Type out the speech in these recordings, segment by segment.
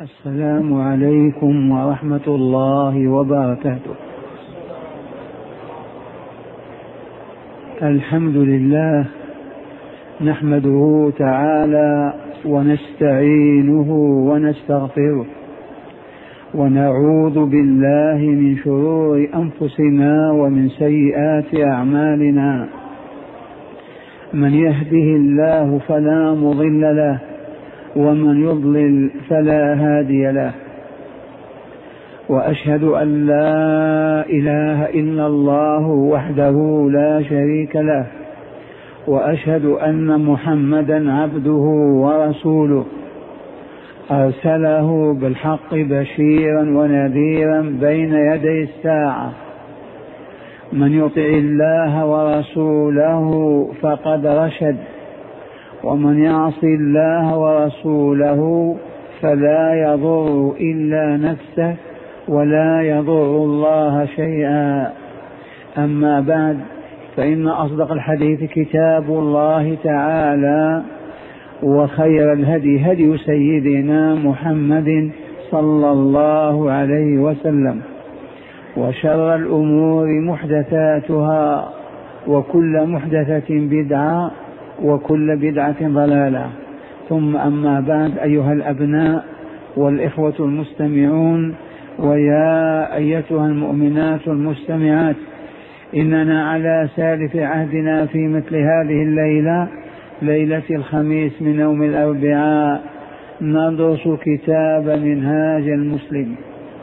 السلام عليكم ورحمة الله وبركاته. الحمد لله نحمده تعالى ونستعينه ونستغفره ونعوذ بالله من شرور أنفسنا ومن سيئات أعمالنا. من يهده الله فلا مضل له ومن يضلل فلا هادي له، وأشهد أن لا إله إلا الله وحده لا شريك له، وأشهد أن محمدا عبده ورسوله أرسله بالحق بشيرا ونذيرا بين يدي الساعة. من يطع الله ورسوله فقد رشد، ومن يعص الله ورسوله فلا يضر إلا نفسه ولا يضر الله شيئا. أما بعد، فإن أصدق الحديث كتاب الله تعالى، وخير الهدي هدي سيدنا محمد صلى الله عليه وسلم، وشر الأمور محدثاتها، وكل محدثة بدعة، وكل بدعة ضلالة. ثم أما بعد، أيها الأبناء والإخوة المستمعون، ويا أيتها المؤمنات المستمعات، إننا على سالف عهدنا في مثل هذه الليلة، ليلة الخميس من يوم الأربعاء، ندرس كتاب منهاج المسلم،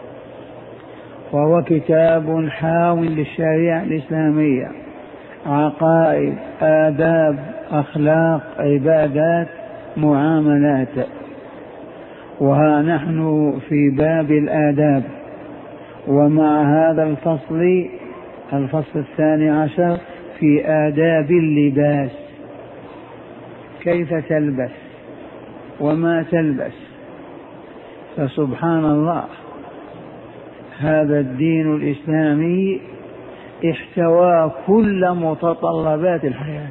وهو كتاب حاو للشريعة الإسلامية، عقائد، آداب، أخلاق، عبادات، معاملات. وها نحن في باب الآداب، ومع هذا الفصل 12 في آداب اللباس، كيف تلبس وما تلبس. فسبحان الله، هذا الدين الإسلامي احتوى كل متطلبات الحياة،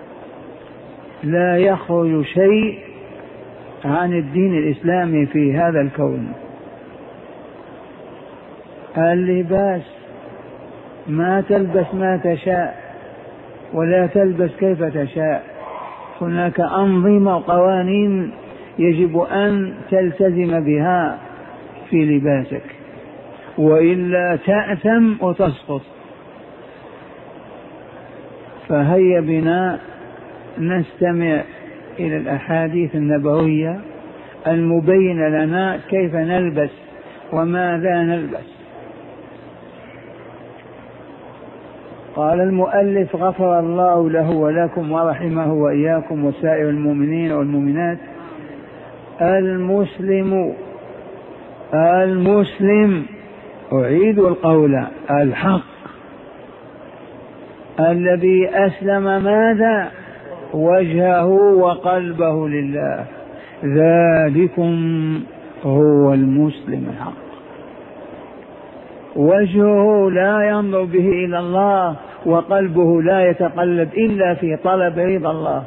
لا يخرج شيء عن الدين الإسلامي في هذا الكون. اللباس، ما تلبس ما تشاء ولا تلبس كيف تشاء، هناك أنظمة وقوانين يجب أن تلتزم بها في لباسك، وإلا تأثم وتسقط. فهيا بنا نستمع إلى الأحاديث النبوية المبينة لنا كيف نلبس وماذا نلبس. قال المؤلف غفر الله له ولكم ورحمه وإياكم وسائر المؤمنين والمؤمنات: المسلم، أعيد القول، الحق الذي أسلم ماذا؟ وجهه وقلبه لله، ذلكم هو المسلم الحق. وجهه لا ينظر به إلى الله، وقلبه لا يتقلب إلا في طلب رضا الله.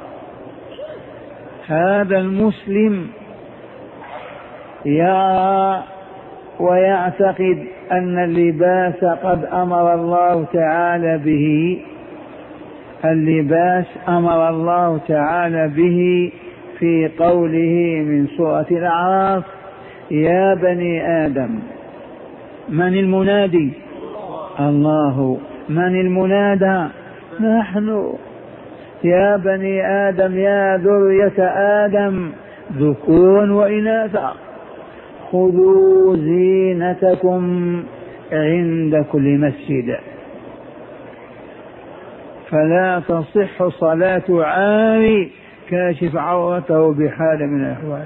هذا المسلم يرى ويعتقد أن اللباس قد أمر الله تعالى به، اللباس أمر الله تعالى به في قوله من سورة الأعراف: يا بني آدم. من المنادي؟ الله. من المنادى؟ نحن. يا بني آدم، يا ذرية آدم، ذكورا وإناثا، خذوا زينتكم عند كل مسجد. فلا تصح صلاة عاري كاشف عورته بحال من الأحوال.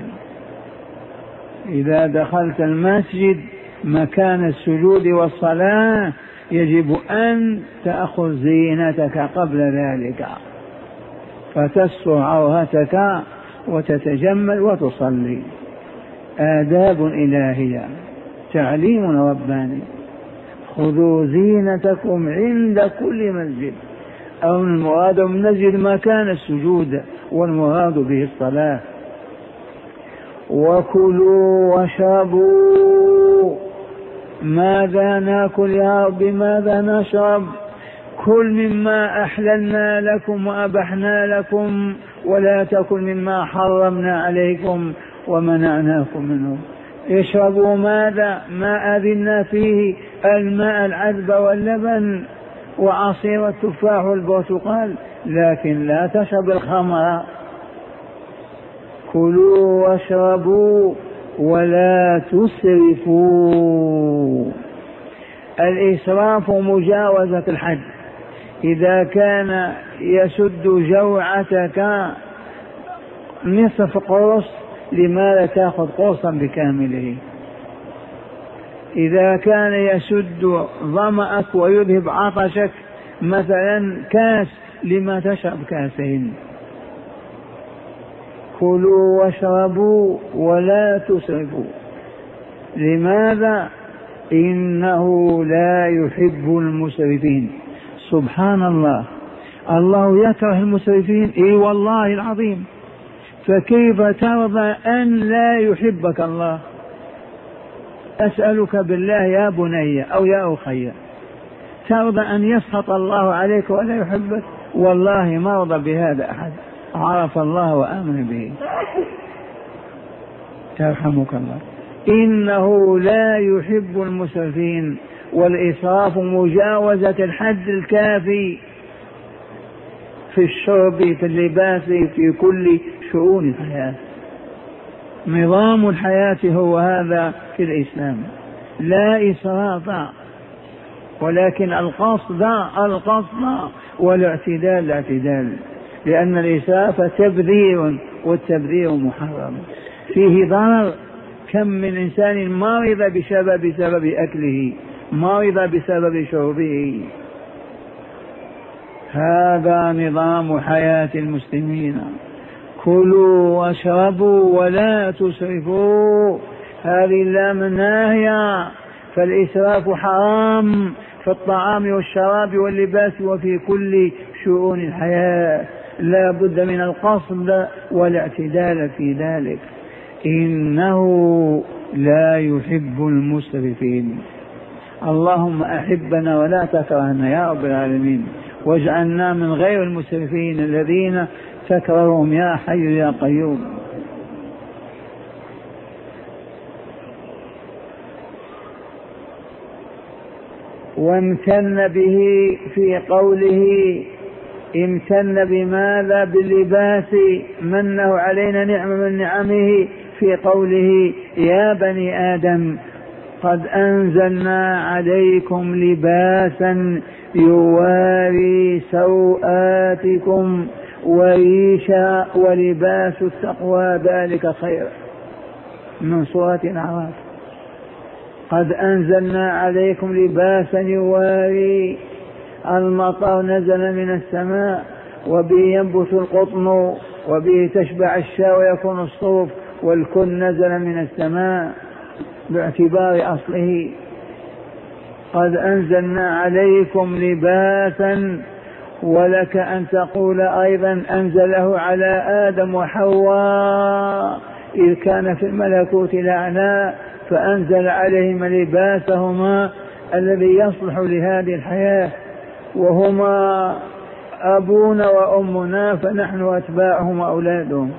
إذا دخلت المسجد مكان السجود والصلاة يجب أن تأخذ زينتك قبل ذلك، فتستر عورتك وتتجمل وتصلي. آداب إلهية، تعليم رباني. خذوا زينتكم عند كل مسجد، أو المراد من مسجد مكان السجود، والمراد به الصلاة. وكلوا واشربوا. ماذا ناكل يا رب؟ ماذا نشرب؟ كل مما أحللنا لكم وأبحنا لكم، ولا تكن مما حرمنا عليكم ومنعناكم منه. اشربوا ماذا؟ ما أذنا فيه، الماء العذب واللبن وعصير التفاح والبرتقال، لكن لا تشرب الخمر. كلوا واشربوا ولا تسرفوا. الإسراف مجاوزة الحد. إذا كان يسد جوعتك نصف قرص، لماذا تأخذ قرصا بكامله؟ إذا كان يسد ظمأك ويذهب عطشك مثلا كاس، لما تشرب كاسين؟ كلوا واشربوا ولا تسرفوا. لماذا؟ إنه لا يحب المسرفين. سبحان الله، الله يكره المسرفين. اي والله العظيم. فكيف ترضى أن لا يحبك الله؟ أسألك بالله يا بني أو يا أخي، ترضى أن يسخط الله عليك ولا يحبك؟ والله ما رضى بهذا أحد عرف الله وآمن به. يرحمك الله. إنه لا يحب المسرفين. والإسراف مجاوزة الحد الكافي في الشرب، في اللباس، في كل شؤون الحياة. نظام الحياة هو هذا في الإسلام، لا إسراف، ولكن القصد والاعتدال الاعتدال، لأن الإسراف تبذير، والتبذير محرم، فيه ضرر. كم من إنسان مرض بسبب أكله، مرض بسبب شربه. هذا نظام حياة المسلمين. كلوا واشربوا ولا تسرفوا. هذه اللام ناهية، فالإسراف حرام في الطعام والشراب واللباس وفي كل شؤون الحياة. لا بد من القصد والاعتدال في ذلك. إنه لا يحب المسرفين. اللهم أحبنا ولا تكرهنا يا رب العالمين، واجعلنا من غير المسرفين الذين تكرههم يا حي يا قيوم. وامتن به في قوله، امتن بماذا؟ باللباس، منه علينا نعمة من نعمه في قوله يا بني آدم قد أنزلنا عليكم لباسا يواري سوآتكم وريشا ولباس التقوى ذلك خير، من سورة الأعراف. قد أنزلنا عليكم لباسا يواري. المطر نزل من السماء وبه ينبت القطن وبه تشبع الشاة ويكون الصوف، والكل نزل من السماء باعتبار أصله. قد أنزلنا عليكم لباسا، ولك أن تقول أيضا أنزله على آدم وحواء إذ كان في الملكوت الأعلى، فأنزل عليهم لباسهما الذي يصلح لهذه الحياة، وهما أبونا وأمنا، فنحن أتباعهم وأولادهم.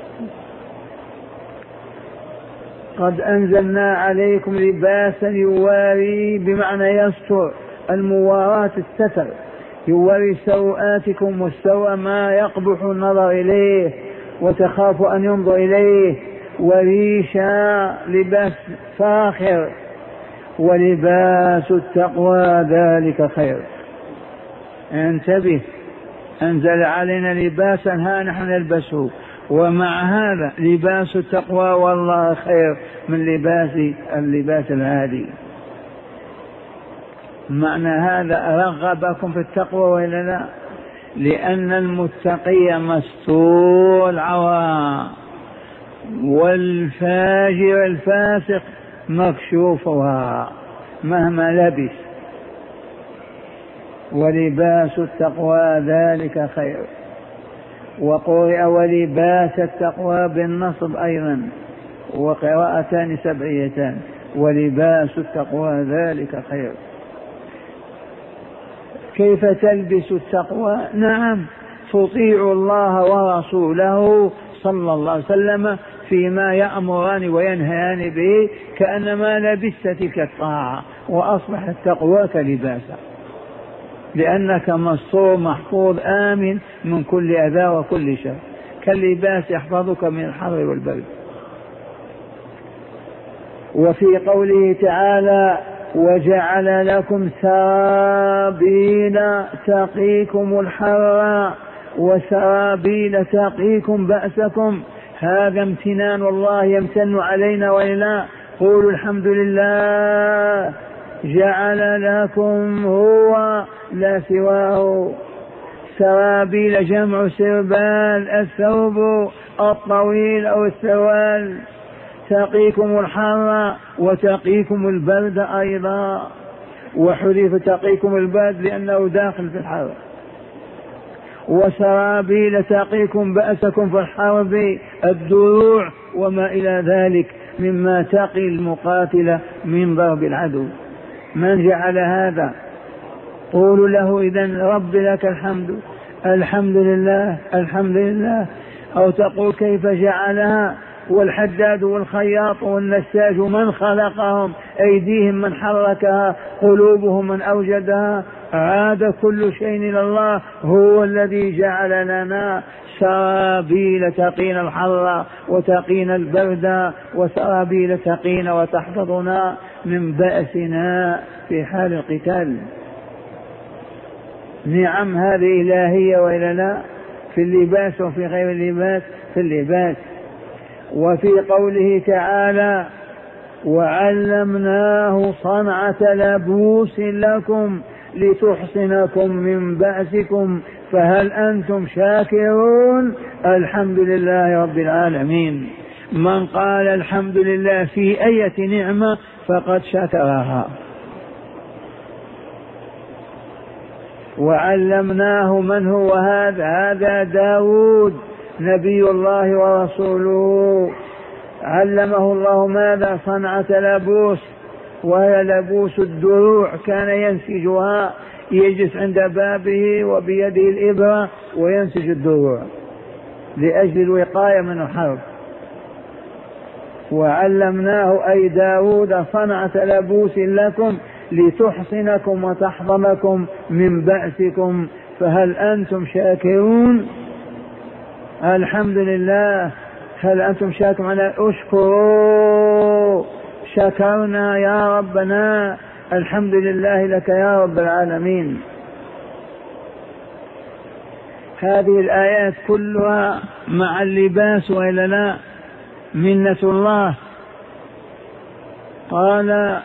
قد أنزلنا عليكم لباسا يواري بمعنى يستر، المواراة الستر، يواري سوآتكم، والسوء ما يقبح النظر إليه وتخاف أن ينظر إليه. وريشا لباس فاخر، ولباس التقوى ذلك خير. انتبه، أنزل علينا لباسا ها نحن نلبسه، ومع هذا لباس التقوى والله خير من اللباس العادي. معنى هذا رغبكم في التقوى وإلا لا؟ لأن المتقي مستور العورة، والفاجر الفاسق مكشوفها مهما لبس. ولباس التقوى ذلك خير. وقرئ ولباس التقوى بالنصب أيضا، وقراءتان سبعيتان: ولباس التقوى ذلك خير. كيف تلبس التقوى؟ نعم، تطيع الله ورسوله صلى الله عليه وسلم فيما يأمران وينهيان به، كأنما لبست تلك الطاعة وأصبحت تقواك لباسا، لأنك مستور محفوظ آمن من كل أذى وكل شر، كاللباس يحفظك من الحر والبرد. وفي قوله تعالى: وجعل لكم سرابيل تقيكم الحر وسرابيل تقيكم بأسكم، هذا امتنان الله يمتن علينا وإلا. قولوا الحمد لله جعل لكم هو لا سواه. سرابيل جمع سربال، الثوب الطويل أو السوال. تقيكم الحر وتقيكم البرد أيضا، وحذف تقيكم البرد لأنه داخل في الحر. وسرابيل تقيكم بأسكم في الحرب، الدروع وما إلى ذلك مما تقي المقاتل من ضرب العدو. من جعل هذا؟ قولوا له إذن: رب لك الحمد، الحمد لله، الحمد لله. أو تقول: كيف جعلها؟ والحداد والخياط والنساج من خلقهم؟ أيديهم من حركها، قلوبهم من أوجدها. عاد كل شيء إلى الله، هو الذي جعل لنا سرابيل تقينا الحر وتقينا البرد، وسرابيل تقينا وتحفظنا من بأسنا في حال القتال. نعم، هذه إلهية وإلا لا؟ في اللباس وفي غير اللباس، في اللباس. وفي قوله تعالى: وعلمناه صنعة لبوس لكم لتحصنكم من بأسكم فهل أنتم شاكرون؟ الحمد لله رب العالمين. من قال الحمد لله في أي نعمة فقد شكرها. وعلمناه، من هو هذا؟ هذا داود نبي الله ورسوله، علمه الله ماذا؟ صنعة لبوس، وهي لبوس الدروع، كان ينسجها، يجلس عند بابه وبيده الإبرة وينسج الدروع لأجل الوقاية من الحرب. وعلمناه أي داود صنعة لبوس لكم لتحصنكم وتحضنكم من بأسكم فهل أنتم شاكرون؟ الحمد لله. هل أنتم شاكرون؟ أنا أشكروا، شكرنا يا ربنا، الحمد لله لك يا رب العالمين. هذه الآيات كلها مع اللباس وإلا لا؟ منة الله. قال: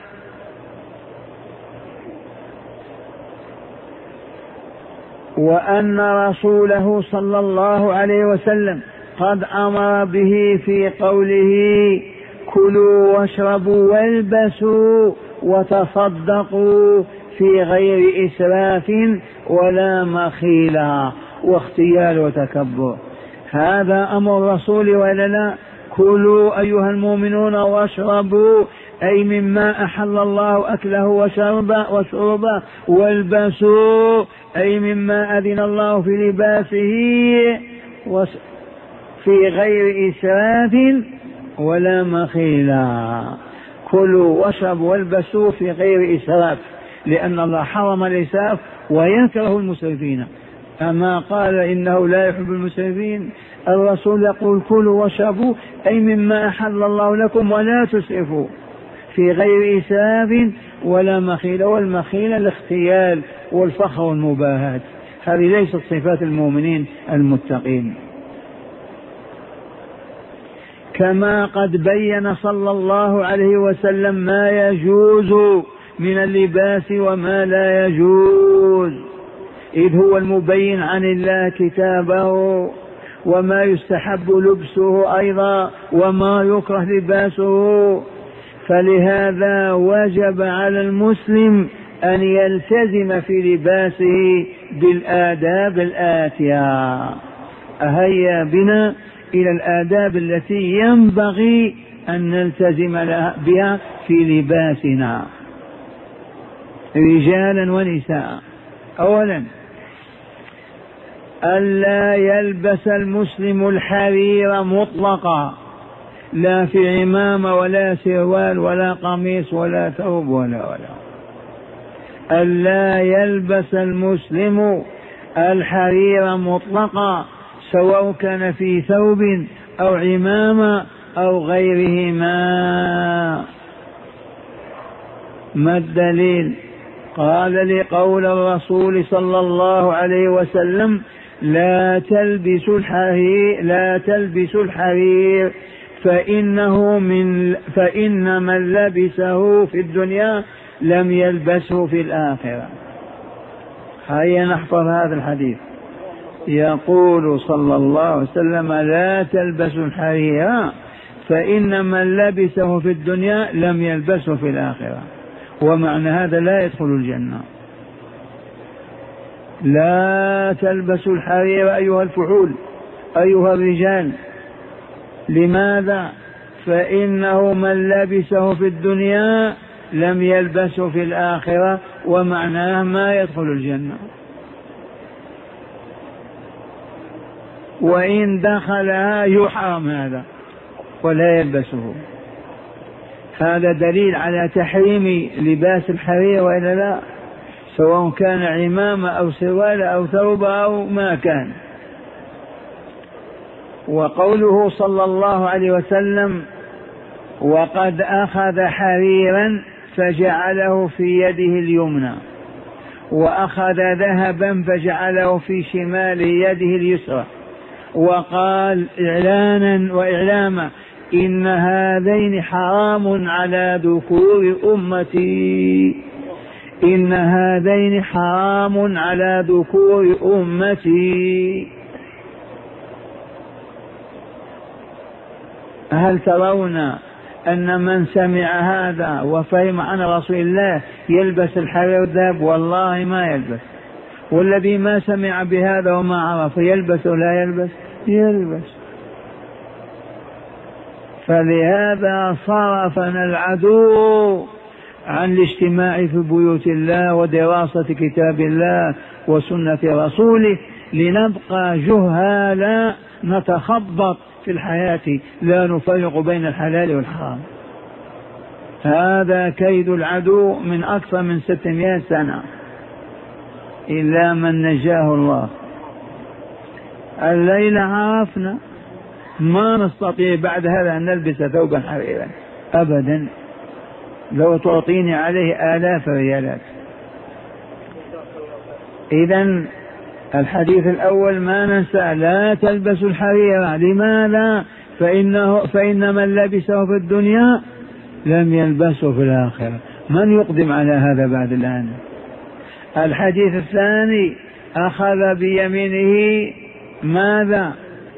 وأن رسوله صلى الله عليه وسلم قد أمر به في قوله: كلوا واشربوا والبسوا وتصدقوا في غير إسراف ولا مخيلة واختيال وتكبر. هذا أمر الرسول ولا لا؟ كلوا أيها المؤمنون واشربوا، أي مما أحل الله أكله وشربه، والبسوا أي مما أذن الله في لباسه في غير إسراف ولا مخيلة. كلوا واشربوا والبسوا في غير إسراف، لأن الله حرم الإسراف ويكره المسرفين، أما قال إنه لا يحب المسرفين. الرسول يقول: كلوا واشربوا أي مما أحل الله لكم ولا تسرفوا في غير إسراف ولا مخيلة. والمخيلة الاختيال والفخر والمباهات، هذه ليست صفات المؤمنين المتقين. كما قد بين صلى الله عليه وسلم ما يجوز من اللباس وما لا يجوز، إذ هو المبين عن الله كتابه، وما يستحب لبسه أيضا وما يكره لباسه. فلهذا وجب على المسلم أن يلتزم في لباسه بالآداب الآتية. هيا بنا إلى الآداب التي ينبغي أن نلتزم بها في لباسنا رجالا ونساء. أولا ألا يلبس المسلم الحرير مطلقا، لا في عمامة ولا سروال ولا قميص ولا ثوب ولا ألا يلبس المسلم الحرير مطلقا، سواء كان في ثوب أو عمامة أو غيرهما. ما الدليل؟ قال لقول الرسول صلى الله عليه وسلم لا تلبسوا الحرير فإن من لبسه في الدنيا لم يلبسه في الآخرة. هيا نحفظ هذا الحديث. يقول صلى الله عليه وسلم لا تلبسوا الحرير فإن من لبسه في الدنيا لم يلبسه في الآخرة، ومعنى هذا لا يدخل الجنة. لا تلبسوا الحرير أيها الفحول أيها الرجال. لماذا؟ فإنه من لبسه في الدنيا لم يلبسه في الآخرة، ومعناه ما يدخل الجنة. وإن دخلها يحرم هذا ولا يلبسه. هذا دليل على تحريم لباس الحرير وإلا لا، سواء كان عمامة أو سروال أو ثوب أو ما كان. وقوله صلى الله عليه وسلم وقد أخذ حريرا فجعله في يده اليمنى، وأخذ ذهبا فجعله في شمال يده اليسرى، وقال إعلانا وإعلاما إن هذين حرام على ذكور أمتي، إن هذين حرام على ذكور أمتي. هل ترون أن من سمع هذا وفهم عن رسول الله يلبس الحرير والذهب؟ والله ما يلبس. والذي ما سمع بهذا وما عرف يلبس ولا يلبس؟ يلبس. فلهذا صرفنا العدو عن الاجتماع في بيوت الله ودراسة كتاب الله وسنة رسوله، لنبقى جهالا نتخبط في الحياة لا نفرق بين الحلال والحرام. هذا كيد العدو من أكثر من 600 سنة، إلا من نجاه الله. الليلة عرفنا ما نستطيع بعد هذا أن نلبس ثوبا حريرا أبدا، لو تعطيني عليه آلاف الريالات. إذن الحديث الأول ما ننسى، لا تلبسوا الحرير. لماذا؟ فإن من لبسه في الدنيا لم يلبسه في الآخرة. من يقدم على هذا بعد الآن؟ الحديث الثاني أخذ بيمينه ماذا؟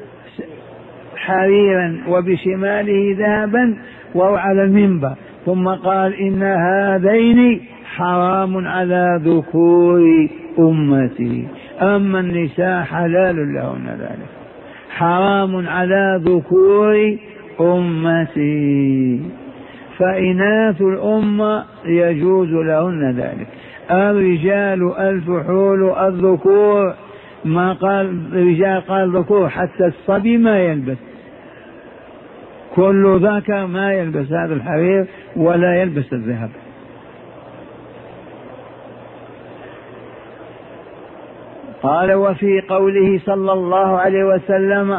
حريرا وبشماله ذهبا وهو على المنبر، ثم قال إن هذين حرام على ذكور أمتي، أما النساء حلال لهن ذلك، حرام على ذكور أمتي. فإناث الأمة يجوز لهن ذلك. الرجال الفحول الذكور، ما قال الرجال قال ذكور، حتى الصبي ما يلبس، كل ذكر ما يلبس هذا الحرير ولا يلبس الذهب. قال وفي قوله صلى الله عليه وسلم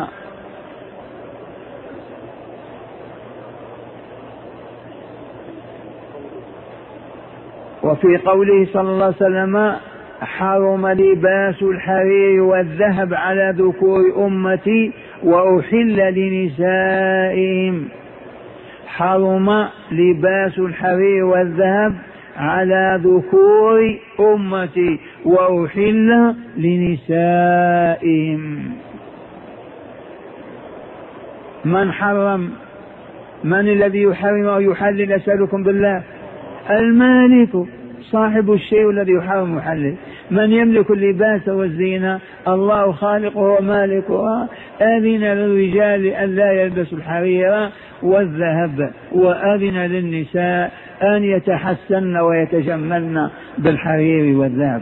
حرم لباس الحرير والذهب على ذكور أمتي وأحل لنسائهم. حرم لباس الحرير والذهب على ذكور أمتي وأحل لنسائهم. من حرم؟ من الذي يحرم ويحلل؟ أسألكم بالله. المالك صاحب الشيء الذي يحرم يحلل. من يملك اللباس والزينة؟ الله خالقه ومالكها. أذن للرجال أن لا يلبسوا الحرير والذهب، وأذن للنساء أن يتحسن ويتجملن بالحرير والذهب.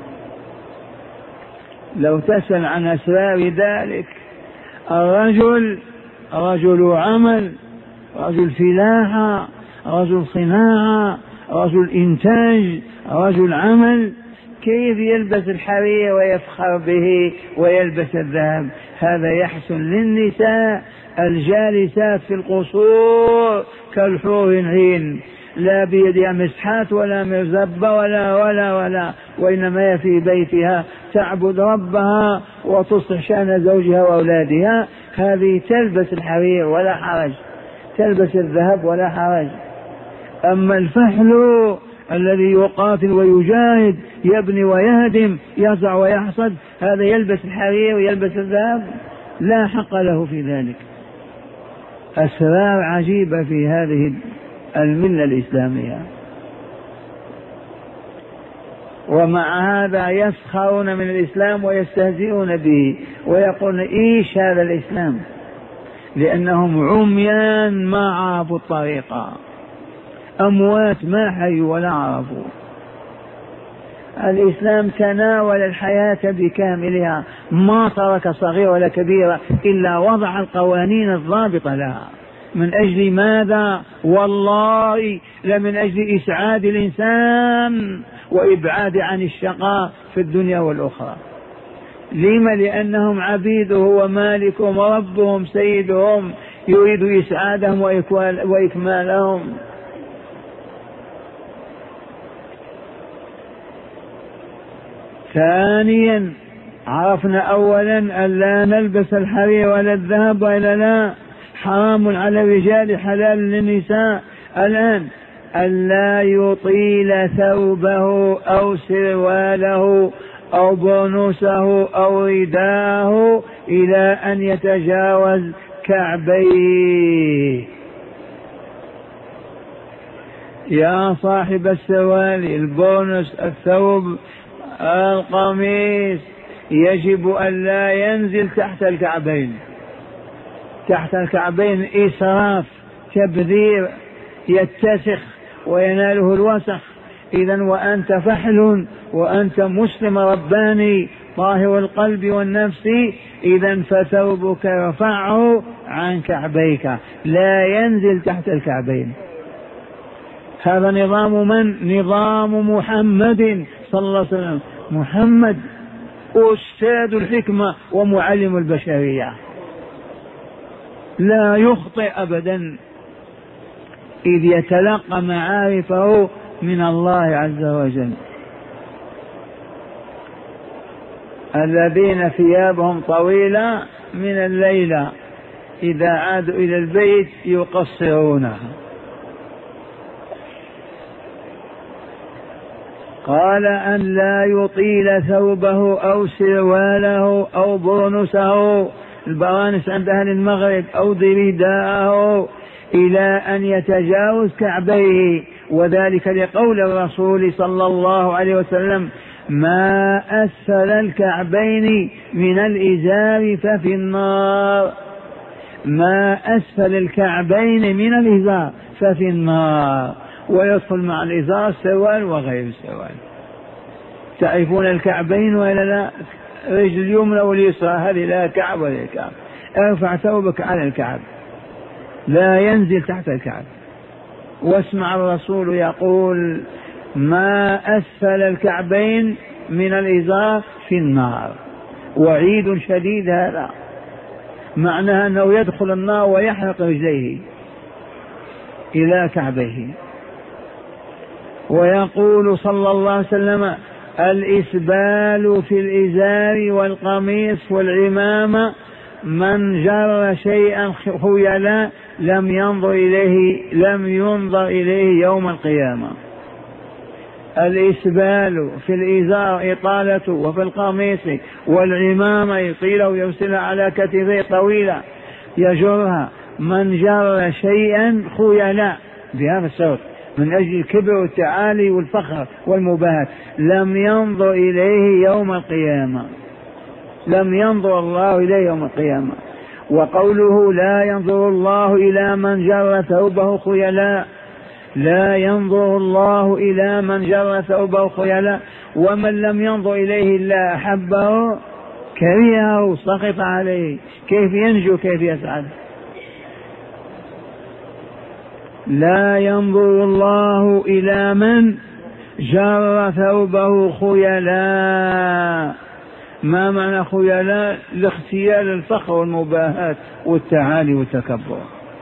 لو تسأل عن أسرار ذلك، الرجل رجل عمل، رجل فلاحة، رجل صناعة، رجل إنتاج، رجل عمل، كيف يلبس الحرير ويفخر به ويلبس الذهب؟ هذا يحسن للنساء الجالسات في القصور كالحور العين، لا بيدها مسحات ولا مرزبة ولا وإنما هي في بيتها تعبد ربها وتصلح شأن زوجها وأولادها. هذه تلبس الحرير ولا حرج، تلبس الذهب ولا حرج. أما الفحل الذي يقاتل ويجاهد، يبني ويهدم، يزرع ويحصد، هذا يلبس الحرير ويلبس الذهب، لا حق له في ذلك. أسرار عجيبة في هذه الملة الإسلامية. ومع هذا يسخرون من الإسلام ويستهزئون به ويقولون إيش هذا الإسلام، لأنهم عميان ما عرفوا الطريقة، أموات ما حيوا ولا عرفوا. الإسلام تناول الحياة بكاملها، ما ترك صغيرة ولا كبيرة إلا وضع القوانين الضابطة لها. من أجل ماذا؟ والله لمن أجل إسعاد الإنسان وإبعاد عن الشقاء في الدنيا والأخرى. لما؟ لأنهم عبيده ومالكهم وربهم سيدهم، يريد إسعادهم وإكمالهم. ثانيا، عرفنا أولا أن لا نلبس الحرير ولا الذهب وإلا لا، حرام على الرجال حلال للنساء. الآن ألا يطيل ثوبه أو سرواله أو برنوسه أو رداءه إلى أن يتجاوز كعبيه. يا صاحب السروال، البرنس، الثوب، القميص، يجب أن لا ينزل تحت الكعبين. تحت الكعبين إسراف، تبذير، يتسخ ويناله الوسخ. إذن وأنت فحل وأنت مسلم رباني طاهر القلب والنفس، إذن فثوبك ارفعه عن كعبيك، لا ينزل تحت الكعبين. هذا نظام من؟ نظام محمد صلى الله عليه وسلم. محمد أستاذ الحكمة ومعلم البشرية، لا يخطئ أبدا، إذ يتلقى معارفه من الله عز وجل. الذين ثيابهم طويلة من الليل إذا عادوا إلى البيت يقصرونها. قال أن لا يطيل ثوبه أو سرواله أو برنسه، البرانس عند أهل المغرب، أو رداءه إلى أن يتجاوز كعبيه، وذلك لقول الرسول صلى الله عليه وسلم: ما أسفل الكعبين من الإزار ففي النار. ما أسفل الكعبين من الإزار ففي النار، ويدخل مع الإزار السروال وغير السروال. تعرفون الكعبين ولا لا؟ رجل اليمنى واليسرى، هذه لا كعب ولا كعب. ارفع ثوبك على الكعب، لا ينزل تحت الكعب. واسمع الرسول يقول: ما أسفل الكعبين من الإزار في النار. وعيد شديد هذا، معناه أنه يدخل النار ويحرق رجليه إلى كعبيه. ويقول صلى الله عليه وسلم: الإسبال في الإزار والقميص والعمامة، من جر شيئا خيلا لم ينظر إليه يوم القيامة. الإسبال في الإزار إطالته، وفي القميص والعمامة يطيله ويرسلها على كتفه طويلة يجرها. من جر شيئا خيلا بهذا الصوت من أجل الكبر والتعالي والفخر والمباهاة، لم ينظر إليه يوم القيامة، لم ينظر الله إليه يوم القيامة. وقوله لا ينظر الله إلى من جر ثوبه خيلاء، لا ينظر الله إلى من جر ثوبه خيلاء، ومن لم ينظر إليه إلا أحبه كرهه سخط عليه، كيف ينجو كيف يسعد؟ لا ينظر الله إلى من جر ثوبه خيلاء. ما معنى خيلاء؟ لاختيال الفخر والمباهاة والتعالي والتكبر.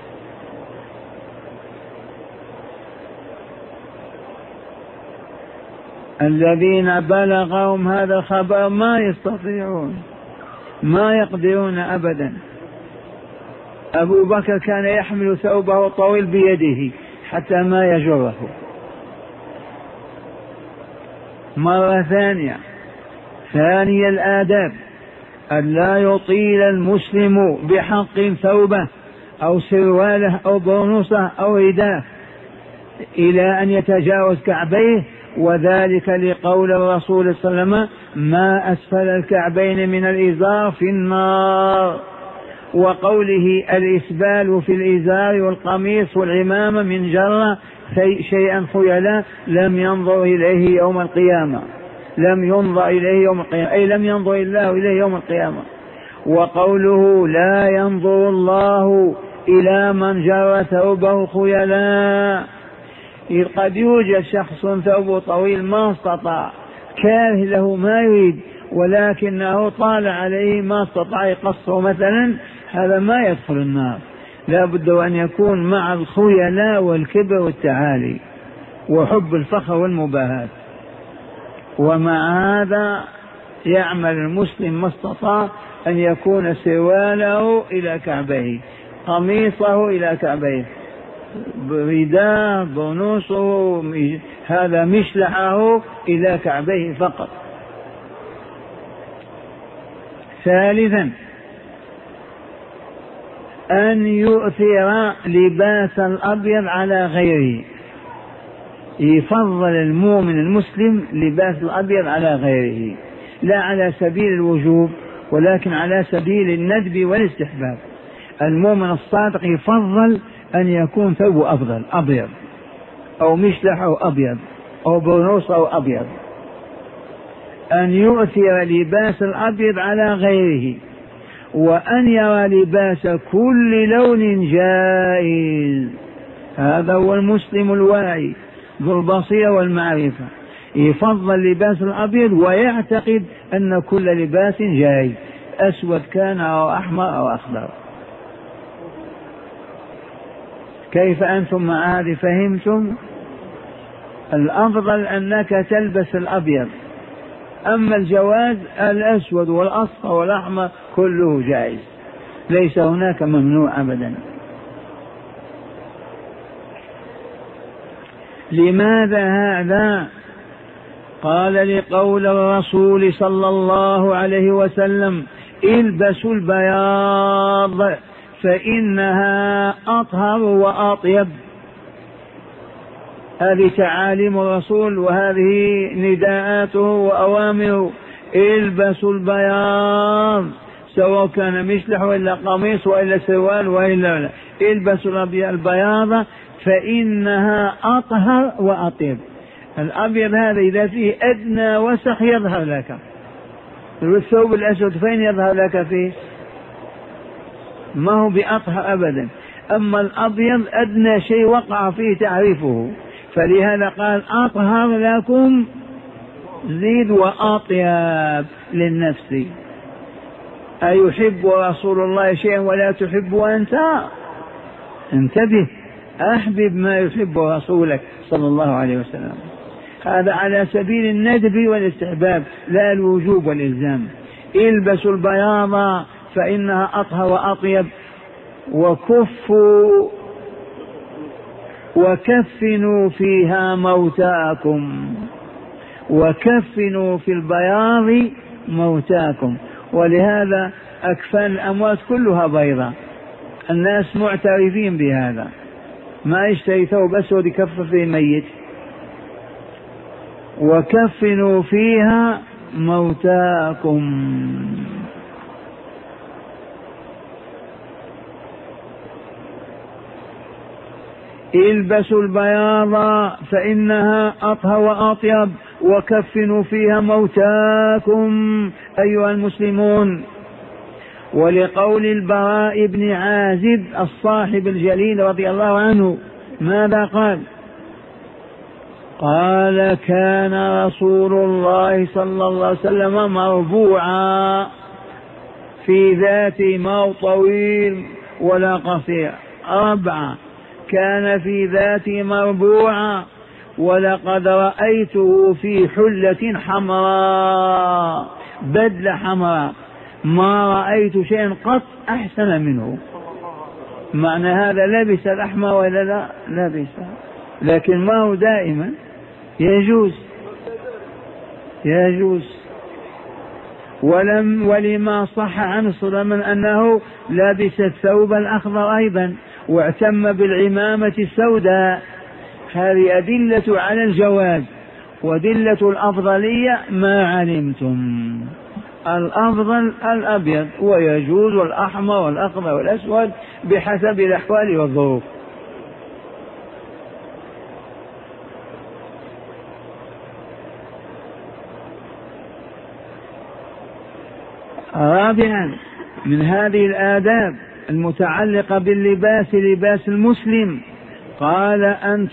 الذين بلغهم هذا الخبر ما يستطيعون، ما يقدرون أبدا. أبو بكر كان يحمل ثوبه الطويل بيده حتى ما يجره. مرة ثانية، ثاني الآداب أن لا يطيل المسلم بحق ثوبه أو سرواله أو برنوسه أو رداه إلى أن يتجاوز كعبيه، وذلك لقول الرسول صلى الله عليه وسلم ما أسفل الكعبين من الإزار في النار، وقوله الإسبال في الإزار والقميص والعمامة من جر شيئا خيلا لم ينظر إليه يوم القيامة، لم ينظر إليه يوم القيامة، أي لم ينظر الله إليه يوم القيامة. وقوله لا ينظر الله إلى من جر ثوبه خيلا، إذ قد يوجد شخص ثوبه طويل ما استطاع، كاره له ما يريد، ولكنه طال عليه ما استطاع يقصه مثلا، هذا ما يدخل النار. لا بد أن يكون مع الخيلاء والكبر والتعالي وحب الفخر والمباهاة. ومع هذا يعمل المسلم ما استطاع أن يكون سرواله إلى كعبيه، قميصه إلى كعبيه، رداء برنوسه هذا مشلحه إلى كعبيه فقط. ثالثا أن يؤثر لباس الأبيض على غيره، يفضل المؤمن المسلم لباس الأبيض على غيره، لا على سبيل الوجوب ولكن على سبيل الندب والاستحباب. المؤمن الصادق يفضل أن يكون ثوبه أفضل أبيض، أو مشلحه أبيض، أو برنوسه أبيض. أن يؤثر لباس الأبيض على غيره، وأن يرى لباس كل لون جائز. هذا هو المسلم الواعي ذو البصيرة والمعرفة، يفضل لباس الأبيض ويعتقد أن كل لباس جائز، أسود كان أو أحمر أو أخضر. كيف أنتم مع هذه؟ فهمتم؟ الأفضل أنك تلبس الأبيض، أما الجواز الأسود والأصفر والأحمر كله جائز، ليس هناك ممنوع أبدا. لماذا هذا؟ قال لقول الرسول صلى الله عليه وسلم البسوا البياض فإنها أطهر وأطيب. هذه تعاليم الرسول وهذه نداءاته وأوامره، البسوا البياض، سواء كان مشلح وإلا قميص وإلا سروال وإلا البسوا البياض فإنها أطهر وأطيب. الأبيض هذا إذا فيه أدنى وسخ يظهر لك، الثوب الأسود فين يظهر لك فيه؟ ما هو بأطهر أبدا. أما الأبيض أدنى شيء وقع فيه تعرفه، فلهذا قال أطهر لكم زيد وأطيب للنفس. أيحب رسول الله شيئا ولا تحب أنت؟ انتبه، أحبب ما يحب رسولك صلى الله عليه وسلم. هذا على سبيل الندب والاستحباب لا الوجوب والإلزام. البسوا البياض فإنها أطهر وأطيب، وكفنوا فيها موتاكم، وكفنوا في البياض موتاكم. ولهذا أكفان الأموات كلها بيضاء، الناس معترفين بهذا، ما يشتري ثوب أسود يكفن فيه ميت. وكفنوا فيها موتاكم. البسوا البياض فإنها أطهر وأطيب، وكفنوا فيها موتاكم أيها المسلمون. ولقول البراء بن عازب الصاحب الجليل رضي الله عنه ماذا قال؟ قال كان رسول الله صلى الله عليه وسلم مربوعا في ذاته، ما هو طويل ولا قصير، ربعا، كان في ذاته مربوعا، ولقد رأيته في حلة حمراء، بدلة حمراء، ما رأيت شيئا قط أحسن منه. معنى هذا لبس الأحمر ولا لا؟ لبس، لكن ما هو دائما، يجوز. ولما صح عنه صلى الله عليه وسلم أنه لبس الثوب الأخضر أيضا، واعتم بالعمامة السوداء. هذه أدلة على الجواز، ودلة الأفضلية ما علمتم. الأفضل الأبيض، ويجوز الأحمر والأخضر والأسود بحسب الأحوال والظروف. رابعا من هذه الآداب المتعلقة باللباس، لباس المسلم، قال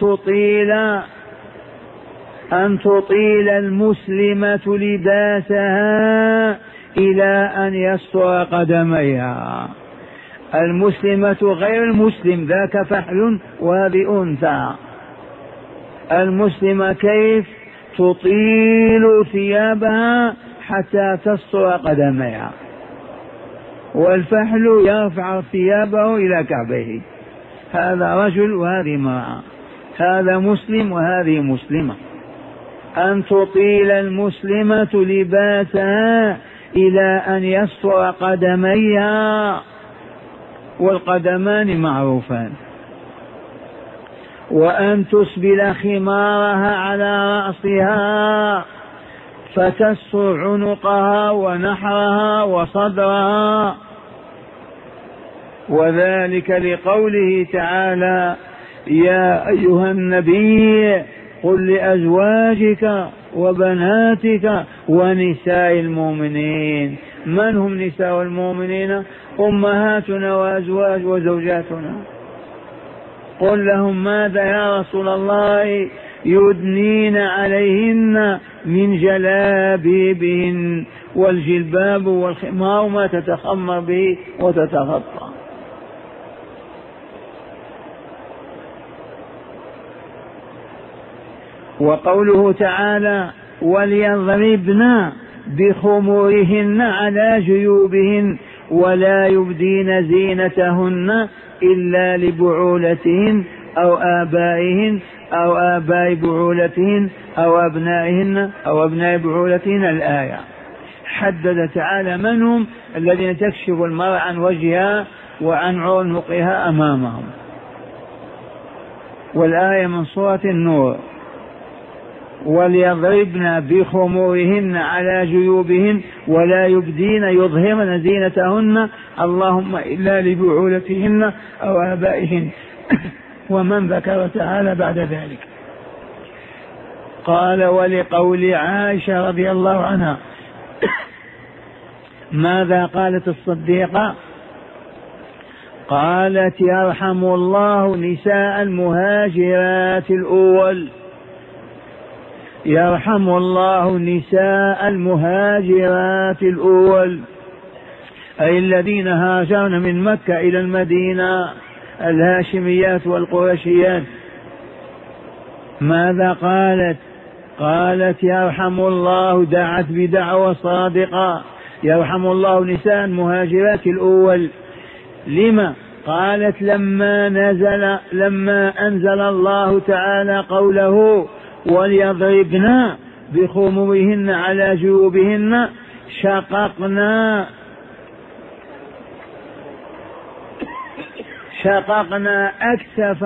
أن تطيل المسلمة لباسها إلى أن يستر قدميها. المسلمة غير المسلم، ذاك فحل وهذه أنثى. المسلمة كيف تطيل ثيابها حتى تستر قدميها، والفحل يرفع ثيابه إلى كعبيه. هذا رجل وهذه امرأة، هذا مسلم وهذه مسلمة. أن تطيل المسلمة لباسها إلى أن يستر قدميها، والقدمان معروفان. وأن تسبل خمارها على رأسها فتستر عنقها ونحرها وصدرها، وذلك لقوله تعالى: يا أيها النبي قل لأزواجك وبناتك ونساء المؤمنين. من هم نساء المؤمنين؟ أمهاتنا وأزواج وزوجاتنا. قل لهم ماذا يا رسول الله؟ يدنين عليهن من جلابيبهن، والجلباب والخمار ما تتخمر به وتتغطى. وقوله تعالى: وليضربن بخمورهن على جيوبهن ولا يبدين زينتهن إلا لبعولتهن أو آبائهن أو آباء بعولتهن أو أبنائهن أو أبناء بعولتهن. الآية حدد تعالى من هم الذين تكشف المرأة عن وجهها وعن عنقها أمامهم. والآية من سورة النور: وليضربن بخمورهن على جيوبهن ولا يبدين يظهرن زينتهن اللهم إلا لبعولتهن أو آبائهن. ومن ذكر تعالى بعد ذلك. قال: ولقول عائشة رضي الله عنها ماذا قالت الصديقة؟ قالت: يرحم الله نساء المهاجرات الأول، يرحم الله نساء المهاجرات الأول، أي الذين هاجرن من مكة إلى المدينة، الهاشميات والقرشيات. ماذا قالت؟ قالت: يرحم الله، دعت بدعوة صادقة، يرحم الله نساء المهاجرات الأول. لما؟ قالت: لما أنزل الله تعالى قوله: وليضربن بخمورهن على جيوبهن، شققنا أكتف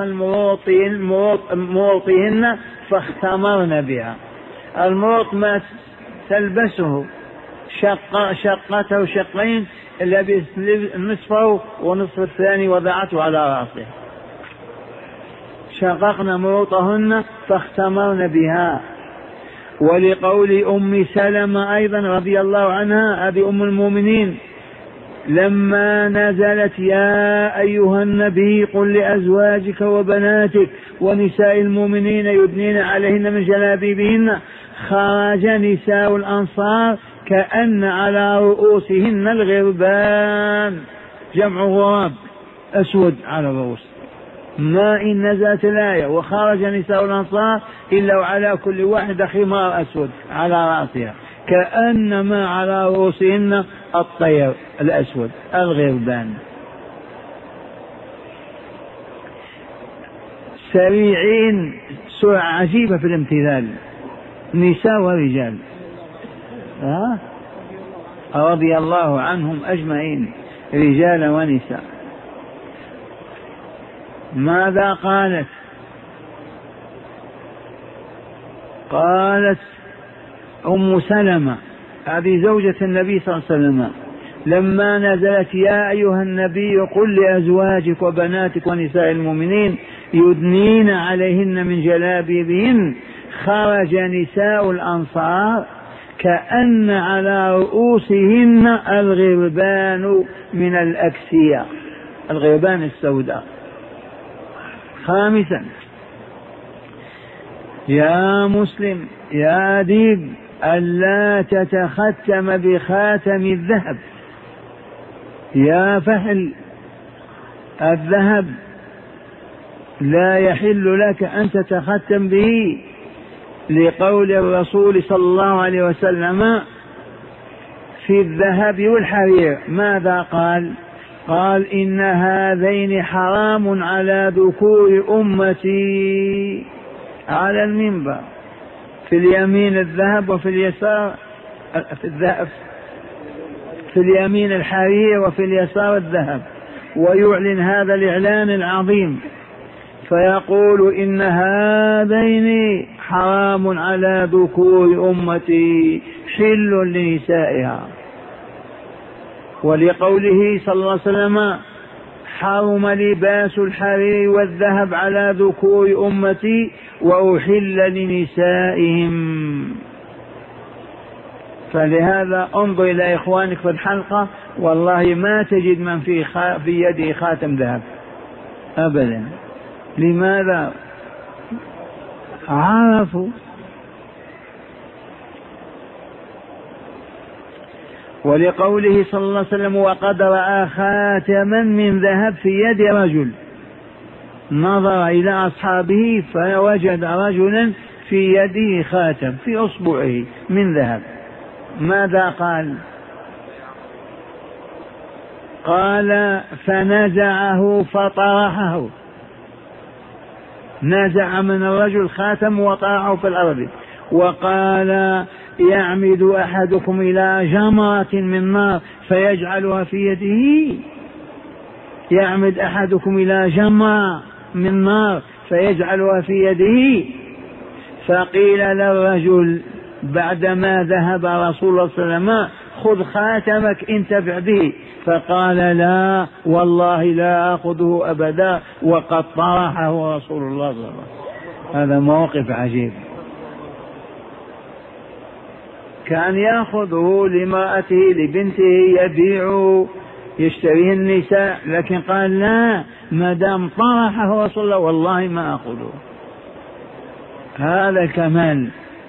المروطهن فاختمرن بها. المروط ما تلبسه، شقته شقين، لبس نصفه ونصف الثاني وضعته على رأسه. شققن مروطهن فاختمرن بها. ولقول أم سلمة أيضا رضي الله عنها أبي أم المؤمنين لما نزلت يا أيها النبي قل لأزواجك وبناتك ونساء المؤمنين يدنين عليهن من جلابيبهن خرج نساء الأنصار كأن على رؤوسهن الغربان، جمع غراب أسود على الرؤوس. ما إن نزلت الآية وخرج نساء الأنصار إلا وعلى كل واحدة خمار أسود على رأسها كأنما على رؤوسهن الطير الأسود الغربان. سريعين، سرعة عجيبة في الامتثال، نساء ورجال رضي الله عنهم أجمعين رجال ونساء. ماذا قالت؟ قالت أم سلمة هذه زوجة النبي صلى الله عليه وسلم لما نزلت يا أيها النبي قل لأزواجك وبناتك ونساء المؤمنين يدنين عليهن من جلابيبهن خرج نساء الأنصار كأن على رؤوسهن الغربان من الأكسية، الغربان السوداء. خامسا يا مسلم يا أديب ألا تتختم بخاتم الذهب، يا فحل الذهب لا يحل لك أن تتختم به، لقول الرسول صلى الله عليه وسلم في الذهب والحرير ماذا قال؟ قال إن هذين حرام على ذكور أمتي على المنبر، في اليمين الذهب وفي اليسار في اليمين الحرير وفي اليسار الذهب، ويعلن هذا الإعلان العظيم فيقول إن هذين حرام على ذكور أمتي حل لنسائها. ولقوله صلى الله عليه وسلم حرم لباس الحرير والذهب على ذكور أمتي وأحل لنسائهم. فلهذا انظر إلى إخوانك في الحلقة والله ما تجد من في يده خاتم ذهب أبدا. لماذا؟ عرفوا. ولقوله صلى الله عليه وسلم وقد رأى خاتما من ذهب في يد رجل، نظر إلى أصحابه فوجد رجلا في يده خاتم في أصبعه من ذهب، ماذا قال؟ قال فنزعه فطرحه، نزع من الرجل خاتم وطرحه في الأرض، وقال يعمد أحدكم إلى جمرة من نار فيجعلها في يده، يعمد أحدكم إلى جمرة من نار فيجعلها في يده. فقيل للرجل بعدما ذهب رسول الله صلى الله عليه وسلم خذ خاتمك انتفع به، فقال لا والله لا أخذه أبدا وقد طرحه رسول الله صلى الله عليه وسلم. هذا موقف عجيب، كان يأخذه لامرأته لبنته يبيع يشتريه النساء، لكن قال لا ما دام طرحه رسول الله والله ما أخذه. هذا كمال،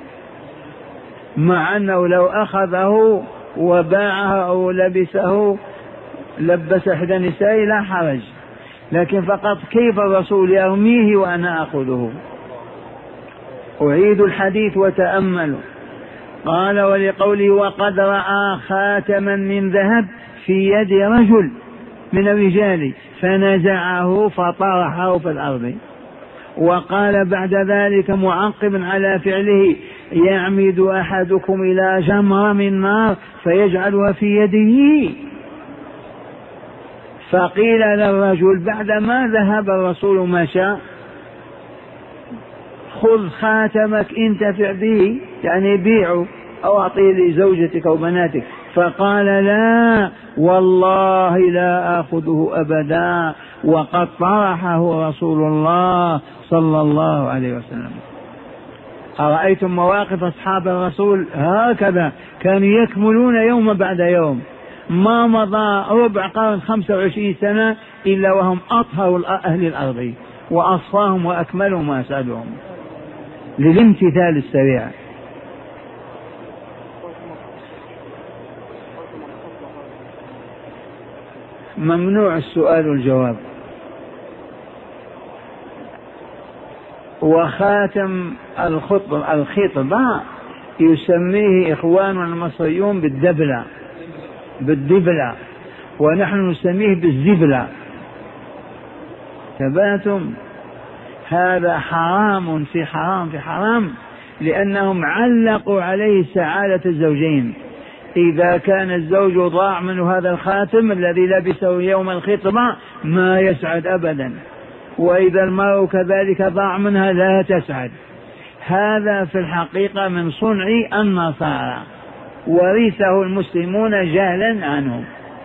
مع أنه لو أخذه وباعه أو لبسه لبس إحدى النساء لا حرج، لكن فقط كيف الرسول يرميه وأنا أخذه. أعيد الحديث وتأملوا. قال ولقوله وقد رأى خاتما من ذهب في يد رجل من الرجال فنزعه فطرحه في الأرض. وقال بعد ذلك معقبا على فعله يعمد أحدكم إلى جمرة من نار فيجعلها في يده. فقيل للرجل بعدما ذهب الرسول مشى خذ خاتمك انتفع به، يعني بيعه أو أعطيه لزوجتك أو بناتك، فقال لا والله لا آخذه أبدا، وقد طرحه رسول الله صلى الله عليه وسلم. أرأيتم مواقف أصحاب الرسول؟ هكذا كانوا يكملون يوم بعد يوم، ما مضى ربع قرن 25 سنة إلا وهم أطهروا أهل الأرض وأصفاهم وأكملوا ما سألهم للامتثال السريع. ممنوع السؤال والجواب. وخاتم الخطبة يسميه إخواننا المصريون بالدبلة، ونحن نسميه بالزبلة. تباتم، هذا حرام في حرام في حرام، لأنهم علقوا عليه سعادة الزوجين. إذا كان الزوج ضاع منه هذا الخاتم الذي لبسه يوم الخطبة ما يسعد أبدا، وإذا المرء كذلك ضاع منها لا تسعد. هذا في الحقيقة من صنع النصارى، ورثه المسلمون جهلا عنهم.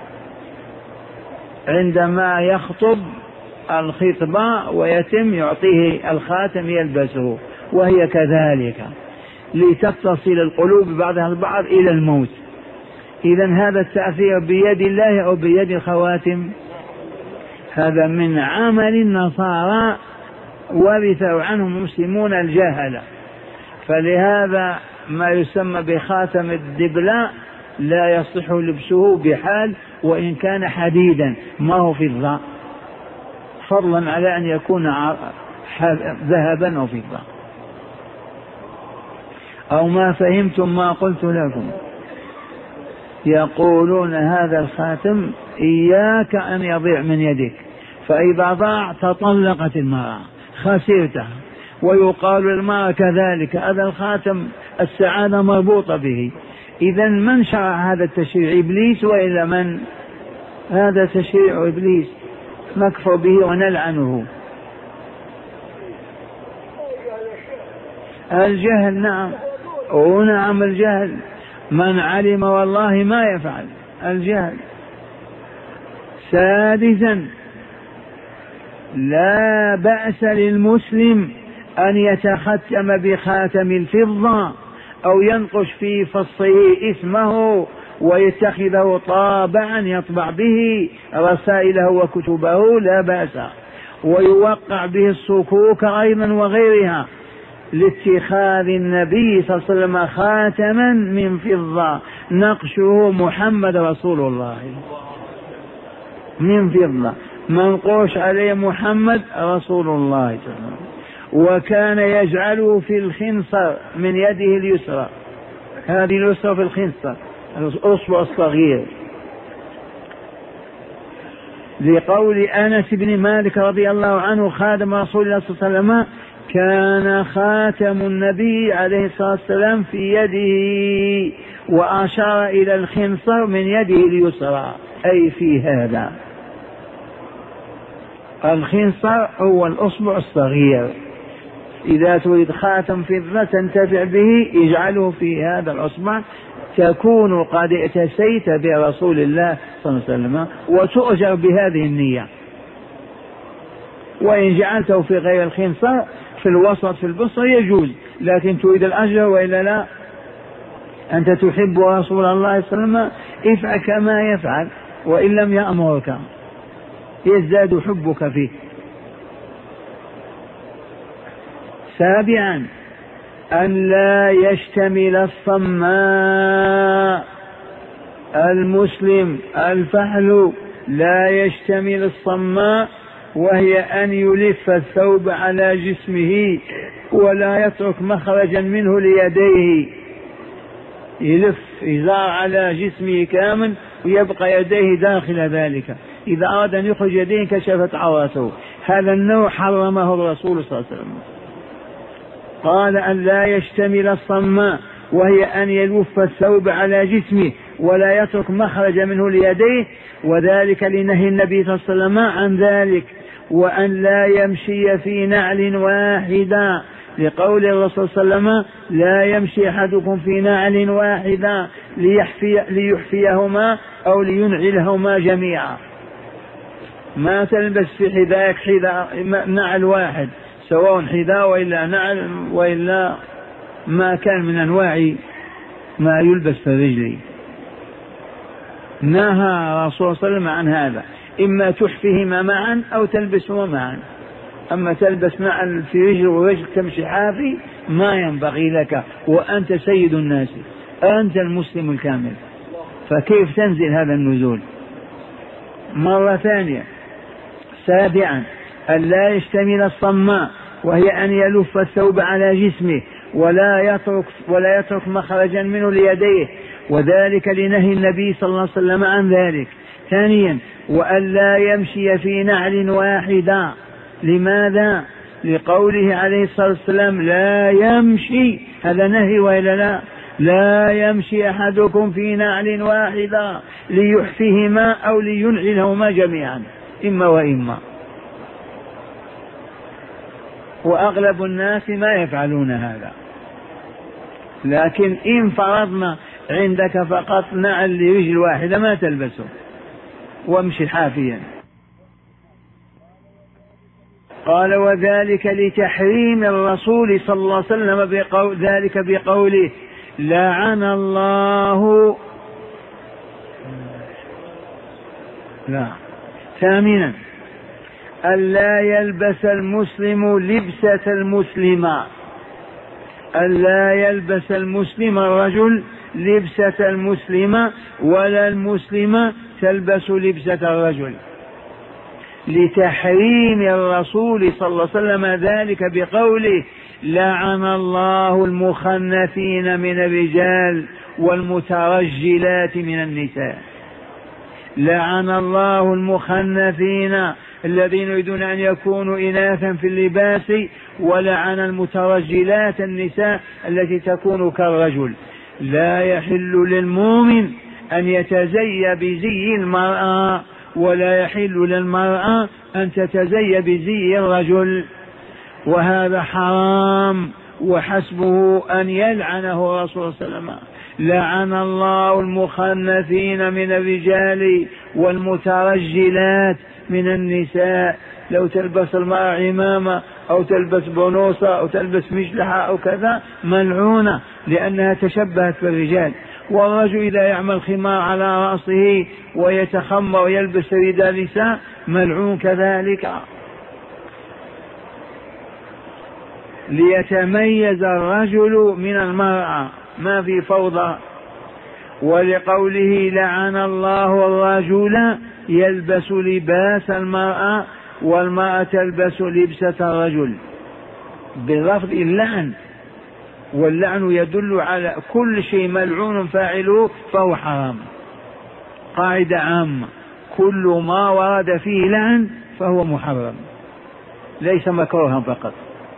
عندما يخطب الخطبة ويتم يعطيه الخاتم يلبسه، وهي كذلك لتتصل القلوب بعضها البعض إلى الموت. إذن هذا التأثير بيد الله أو بيد الخواتم؟ هذا من عمل النصارى ورثوا عنه المسلمون الجهلة. فلهذا ما يسمى بخاتم الدبلة لا يصح لبسه بحال، وإن كان حديدا ما هو فضة، فضلا على أن يكون ذهبا أو فضة. أو ما فهمتم ما قلت لكم؟ يقولون هذا الخاتم إياك أن يضيع من يدك، فإذا ضاع تطلقت المرأة خسرتها. ويقال للمرأة كذلك هذا الخاتم السعادة مربوطة به. إذا من شرع هذا التشريع؟ إبليس وإلا من؟ هذا تشريع إبليس نكفر به ونلعنه. الجهل، نعم ونعم الجهل، من علم والله ما يفعل الجهل. سادسا، لا بأس للمسلم أن يتختم بخاتم الفضة أو ينقش في فصه اسمه ويتخذه طابعا يطبع به رسائله وكتبه، لا بأس، ويوقع به الصكوك أيضا وغيرها، لاتخاذ النبي صلى الله عليه وسلم خاتما من فضة نقشه محمد رسول الله من فضة منقوش عليه محمد رسول الله، وكان يجعله في الخنصر من يده اليسرى، هذه اليسرى في الخنصر الأصبع الصغير، لقول أنس بن مالك رضي الله عنه خادم رسول الله صلى الله عليه وسلم كان خاتم النبي عليه الصلاة والسلام في يده، وأشار إلى الخنصر من يده اليسرى، أي في هذا الخنصر هو الأصبع الصغير. إذا تريد خاتم فضة تنتفع به اجعله في هذا الأصبع، تكون قد ائتسيت برسول الله صلى الله عليه وسلم وتؤجر بهذه النية. وإن جعلته في غير الخنصر في الوسط في البصر يجوز، لكن تريد الأجر وإلا لا. أنت تحب رسول الله صلى الله عليه وسلم افعل كما يفعل، وإن لم يأمرك يزداد حبك فيه. سابعا، أن لا يشتمل الصماء المسلم الفحل لا يشتمل الصماء، وهي أن يلف الثوب على جسمه ولا يترك مخرجا منه ليديه، يلف إزار على جسمه كامل ويبقى يديه داخل ذلك، إذا أراد أن يخرج يديه كشفت عورته. هذا النوع حرمه الرسول صلى الله عليه وسلم. قال أن لا يشتمل الصماء، وهي أن يلف الثوب على جسمه ولا يترك مخرج منه ليديه، وذلك لنهي النبي صلى الله عليه وسلم عن ذلك. وأن لا يمشي في نعل واحدة لقول الرسول صلى الله عليه وسلم لا يمشي أحدكم في نعل واحدة ليحفيهما أو لينعلهما جميعا. ما تلبس في حذائك نعل واحد، سواء حذاء وإلا نعل وإلا ما كان من أنواع ما يلبس في الرجل. نهى الرسول صلى الله عليه وسلم عن هذا، إما تحفيهما معا أو تلبسهما معا. أما تلبس نعل في رجل ورجل تمشي حافي ما ينبغي لك، وأنت سيد الناس، أنت المسلم الكامل، فكيف تنزل هذا النزول؟ مرة ثانية. سابعا أن لا يشتمل الصماء، وهي أن يلف الثوب على جسمه ولا يترك مخرجا منه ليديه، وذلك لنهي النبي صلى الله عليه وسلم عن ذلك. ثانيا وأن لا يمشي في نعل واحدة. لماذا؟ لقوله عليه الصلاة والسلام لا يمشي، هذا نهي وإلا لا يمشي أحدكم في نعل واحدة ليحفيهما أو لينعلهما جميعا، إما وإما. وأغلب الناس ما يفعلون هذا، لكن إن فرضنا عندك فقط نعل لرجل واحدة ما تلبسه وامشي حافيا. قال وذلك لتحريم الرسول صلى الله عليه وسلم ذلك بقوله لعن الله. لا. ثامنا ألا يلبس المسلم لبسة المسلمة، ألا يلبس المسلم الرجل لبسة المسلمة ولا المسلمة تلبس لبسة الرجل، لتحريم الرسول صلى الله عليه وسلم ذلك بقوله لعن الله المخنثين من الرجال والمترجلات من النساء. لعن الله المخنثين الذين يريدون أن يكونوا إناثا في اللباس، ولعن المترجلات النساء التي تكون كالرجل. لا يحل للمؤمن أن يتزي بزي المرأة، ولا يحل للمرأة أن تتزي بزي الرجل، وهذا حرام، وحسبه أن يلعنه الرسول صلى الله عليه وسلم. لعن الله المخنثين من الرجال والمترجلات من النساء. لو تلبس المرأة عمامة أو تلبس بنوصة أو تلبس مجلحة أو كذا ملعونة، لأنها تشبهت بالرجال. والرجل إذا يعمل خمار على رأسه ويتخمر ويلبس رداء نساء ملعون كذلك. ليتميز الرجل من المرأة، ما في فوضى. ولقوله لعن الله الرجل يلبس لباس المرأة والمرأة تلبس لبسة الرجل بلفظ اللعن، واللعن يدل على كل شيء ملعون فاعله فهو حرام. قاعدة عامة، كل ما ورد فيه لعن فهو محرم ليس مكروها فقط.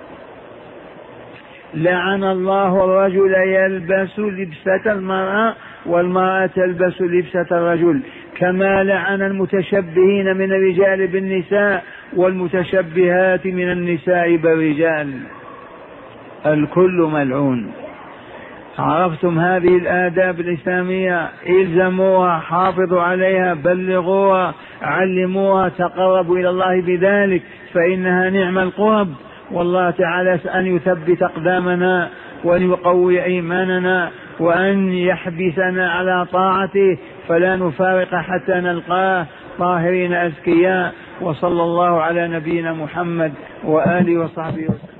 لعن الله الرجل يلبس لبسة المرأة والمرأة تلبس لبسة الرجل، كما لعن المتشبهين من الرجال بالنساء والمتشبهات من النساء بالرجال، الكل ملعون. عرفتم هذه الآداب الإسلامية، إلزموها، حافظوا عليها، بلغوها، علموها، تقربوا إلى الله بذلك، فإنها نعم القرب. والله تعالى أن يثبت أقدامنا وأن يقوي إيماننا وأن يحبسنا على طاعته فلا نفارق حتى نلقاه طاهرين أزكياء. وصلى الله على نبينا محمد وآله وصحبه وسلم.